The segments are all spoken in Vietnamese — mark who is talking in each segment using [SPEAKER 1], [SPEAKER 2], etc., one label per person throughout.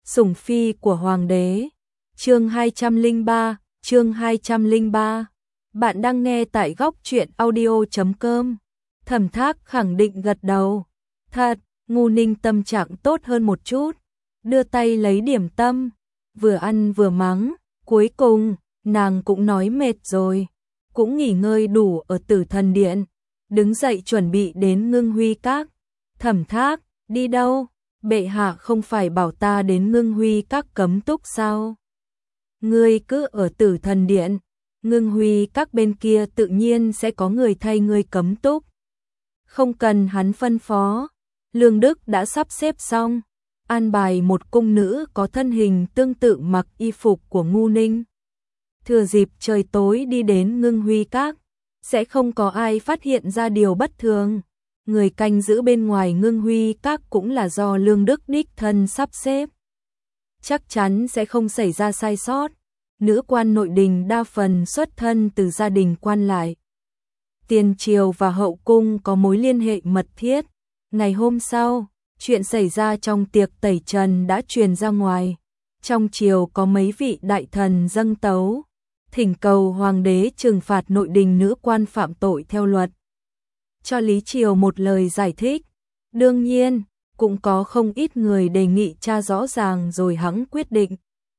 [SPEAKER 1] Sủng phi của hoàng đế. Chương 203. Bạn đang nghe tại góc truyện audio.com. Thẩm Thác khẳng định gật đầu. Thật, Ngu Ninh tâm trạng tốt hơn một chút, đưa tay lấy điểm tâm, vừa ăn vừa mắng, cuối cùng nàng cũng nói mệt rồi, cũng nghỉ ngơi đủ ở Tử Thần Điện, đứng dậy chuẩn bị đến Ngưng Huy Các. Thẩm Thác, đi đâu? Bệ hạ không phải bảo ta đến Ngưng Huy Các cấm túc sao? Ngươi cứ ở Tử Thần Điện, Ngưng Huy Các bên kia tự nhiên sẽ có người thay ngươi cấm túc. Không cần hắn phân phó, Lương Đức đã sắp xếp xong, an bài một cung nữ có thân hình tương tự mặc y phục của Ngu Ninh. Thừa dịp trời tối đi đến Ngưng Huy Các, sẽ không có ai phát hiện ra điều bất thường. Người canh giữ bên ngoài Ngưng Huy Các cũng là do Lương Đức đích thân sắp xếp. Chắc chắn sẽ không xảy ra sai sót. Nữ quan nội đình đa phần xuất thân từ gia đình quan lại. Tiền triều và hậu cung có mối liên hệ mật thiết. Ngày hôm sau, chuyện xảy ra trong tiệc tẩy trần đã truyền ra ngoài. Trong triều có mấy vị đại thần dâng tấu, thỉnh cầu hoàng đế trừng phạt nội đình nữ quan phạm tội theo luật. Cho Lý Triều một lời giải thích. Đương nhiên, cũng có không ít người đề nghị tra rõ ràng rồi hẵng quyết định.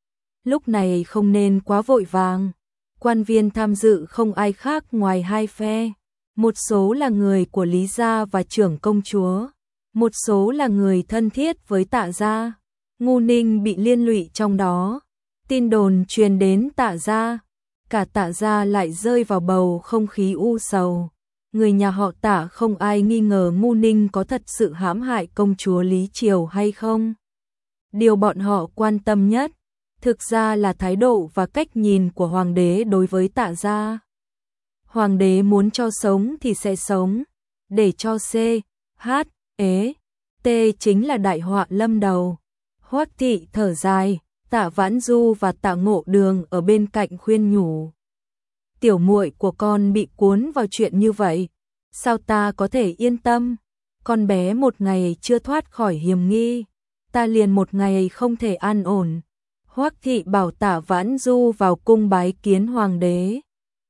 [SPEAKER 1] Lúc này không nên quá vội vàng. Quan viên tham dự không ai khác ngoài hai phe. Một số là người của Lý gia và trưởng công chúa, một số là người thân thiết với Tạ gia. Ngu Ninh bị liên lụy trong đó. Tin đồn truyền đến Tạ gia, cả Tạ gia lại rơi vào bầu không khí u sầu. Người nhà họ Tạ không ai nghi ngờ Ngu Ninh có thật sự hãm hại công chúa Lý Triều hay không. Điều bọn họ quan tâm nhất, thực ra là thái độ và cách nhìn của hoàng đế đối với Tạ gia. Hoàng đế muốn cho sống thì sẽ sống, để cho C, H, E, T chính là đại họa lâm đầu. Hoắc thị thở dài, Tạ Vãn Du và Tạ Ngộ Đường ở bên cạnh khuyên nhủ. Tiểu muội của con bị cuốn vào chuyện như vậy, sao ta có thể yên tâm? Con bé một ngày chưa thoát khỏi hiểm nghi, ta liền một ngày không thể an ổn. Hoắc thị bảo Tạ Vãn Du vào cung bái kiến hoàng đế,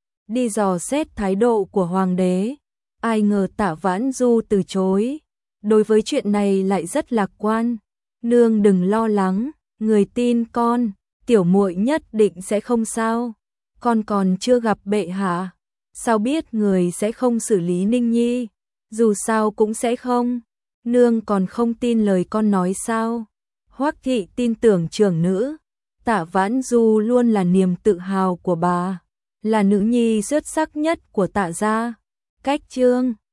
[SPEAKER 1] đi dò xét thái độ của hoàng đế. Ai ngờ Tạ Vãn Du từ chối, đối với chuyện này lại rất lạc quan. Nương đừng lo lắng, người tin con, tiểu muội nhất định sẽ không sao. Con còn chưa gặp bệ hạ, sao biết người sẽ không xử lý Ninh Nhi? Dù sao cũng sẽ không. Nương còn không tin lời con nói sao? Hoắc thị tin tưởng trưởng nữ. Tạ Vãn Du luôn là niềm tự hào của bà, là nữ nhi xuất sắc nhất của Tạ gia. Cách chương